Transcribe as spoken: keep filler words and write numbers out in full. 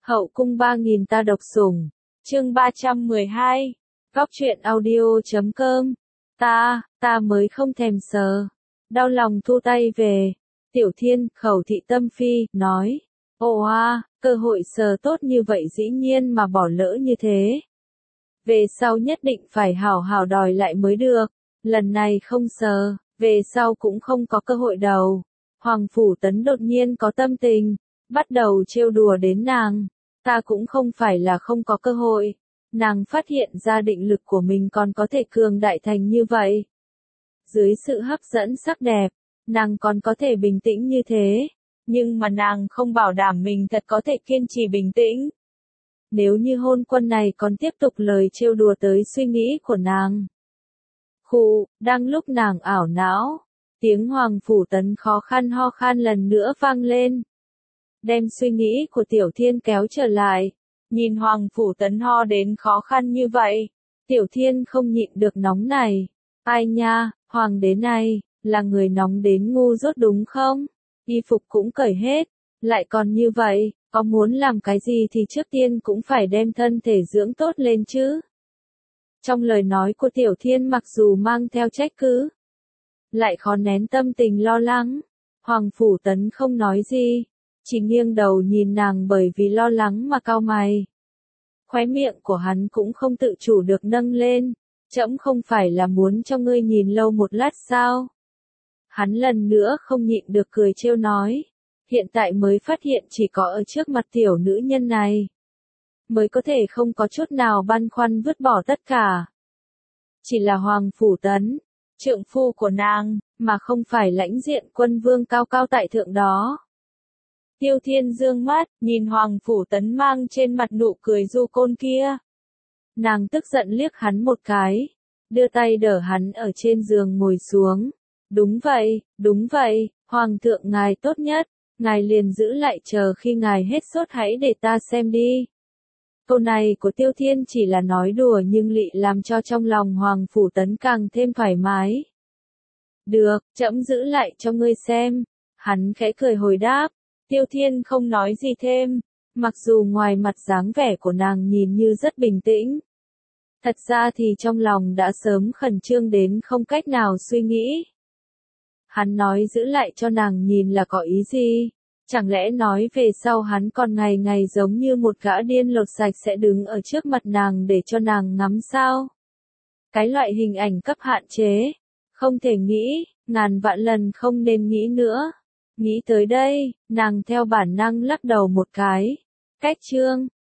Hậu cung ba nghìn ta độc sủng, chương ba trăm mười hai, góc truyện audio chấm com. Ta, ta mới không thèm sờ. Đau lòng thu tay về. Tiểu Thiên, Khẩu Thị Tâm Phi, nói. Ồ a, cơ hội sờ tốt như vậy dĩ nhiên mà bỏ lỡ như thế. Về sau nhất định phải hảo hảo đòi lại mới được. Lần này không sờ, về sau cũng không có cơ hội đầu. Hoàng Phủ Tấn đột nhiên có tâm tình, bắt đầu trêu đùa đến nàng. Ta cũng không phải là không có cơ hội. Nàng phát hiện ra định lực của mình còn có thể cường đại thành như vậy. Dưới sự hấp dẫn sắc đẹp, nàng còn có thể bình tĩnh như thế. Nhưng mà nàng không bảo đảm mình thật có thể kiên trì bình tĩnh. Nếu như hôn quân này còn tiếp tục lời trêu đùa tới suy nghĩ của nàng. Khụ, đang lúc nàng ảo não, tiếng Hoàng Phủ Tấn khó khăn ho khan lần nữa vang lên. Đem suy nghĩ của Tiểu Thiên kéo trở lại. Nhìn Hoàng Phủ Tấn ho đến khó khăn như vậy. Tiểu Thiên không nhịn được nóng này. Ai nha, Hoàng đế này, là người nóng đến ngu dốt đúng không? Y phục cũng cởi hết, lại còn như vậy, có muốn làm cái gì thì trước tiên cũng phải đem thân thể dưỡng tốt lên chứ. Trong lời nói của Tiểu Thiên mặc dù mang theo trách cứ, lại khó nén tâm tình lo lắng. Hoàng Phủ Tấn không nói gì, chỉ nghiêng đầu nhìn nàng bởi vì lo lắng mà cau mày. Khóe miệng của hắn cũng không tự chủ được nâng lên. Trẫm không phải là muốn cho ngươi nhìn lâu một lát sao? Hắn lần nữa không nhịn được cười trêu nói. Hiện tại mới phát hiện chỉ có ở trước mặt tiểu nữ nhân này, mới có thể không có chút nào băn khoăn vứt bỏ tất cả. Chỉ là Hoàng Phủ Tấn, trượng phu của nàng, mà không phải lãnh diện quân vương cao cao tại thượng đó. Tiêu Thiên dương mắt, nhìn Hoàng Phủ Tấn mang trên mặt nụ cười du côn kia. Nàng tức giận liếc hắn một cái, đưa tay đỡ hắn ở trên giường ngồi xuống. Đúng vậy, đúng vậy, Hoàng thượng ngài tốt nhất, ngài liền giữ lại chờ khi ngài hết sốt hãy để ta xem đi. Câu này của Tiêu Thiên chỉ là nói đùa nhưng lị làm cho trong lòng Hoàng Phủ Tấn càng thêm thoải mái. Được, trẫm giữ lại cho ngươi xem. Hắn khẽ cười hồi đáp. Tiêu Thiên không nói gì thêm, mặc dù ngoài mặt dáng vẻ của nàng nhìn như rất bình tĩnh. Thật ra thì trong lòng đã sớm khẩn trương đến không cách nào suy nghĩ. Hắn nói giữ lại cho nàng nhìn là có ý gì? Chẳng lẽ nói về sau hắn còn ngày ngày giống như một gã điên lột sạch sẽ đứng ở trước mặt nàng để cho nàng ngắm sao? Cái loại hình ảnh cấp hạn chế, không thể nghĩ, ngàn vạn lần không nên nghĩ nữa. Nghĩ tới đây, nàng theo bản năng lắc đầu một cái. Cách chương,